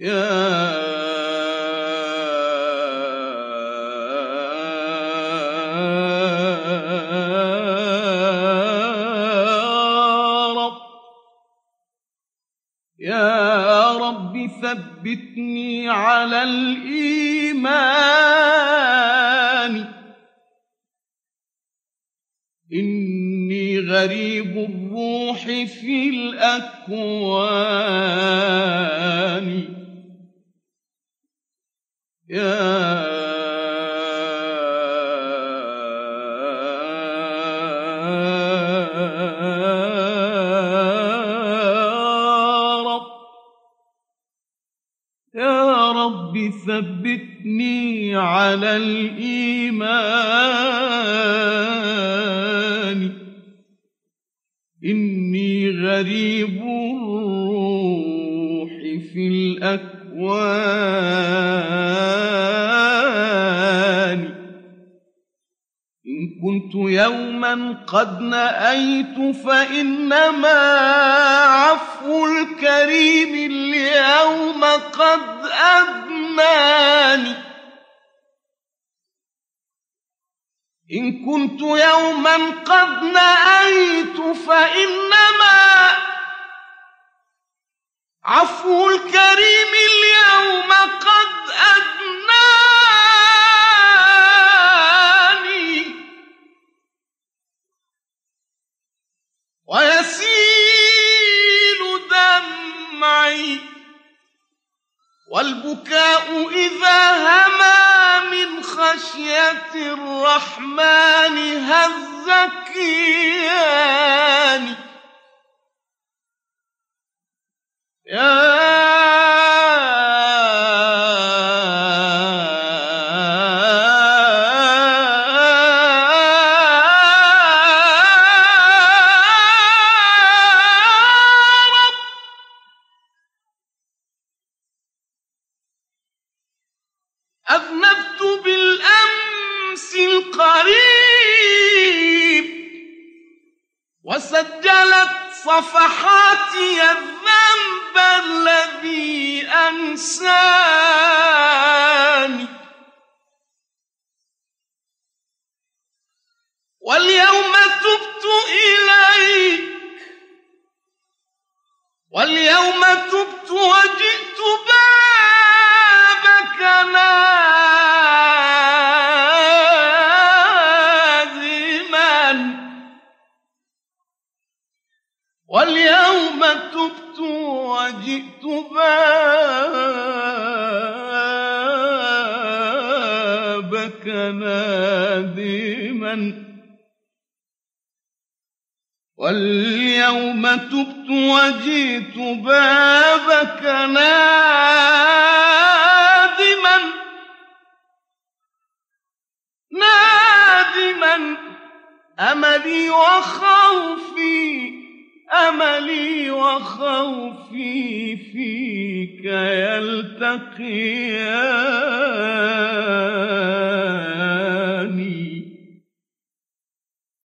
يا رب يا رب ثبتني على الإيمان إني غريب الروح في الأكوان يا رب يا رب ثبتني على الإيمان إني غريب الروح في الأكوان إن كنت يوما قد نأيت فإنما عفو الكريم اليوم قد أدناني إن كنت يوما قد نأيت فإنما عفو الكريم اليوم قد أدناني ويسيل دمعي والبكاء إذا هما من خشية الرحمن هز كياني أذنبت بالأمس القريب وسجلت صفحاتي الذنب الذي أنساني واليوم تبت إليك واليوم تبت وجئت بابك نادما واليوم تبت وجئت بابك نادما واليوم تبت وجئت بابك نادما أملي وخوفي فيك يلتقيان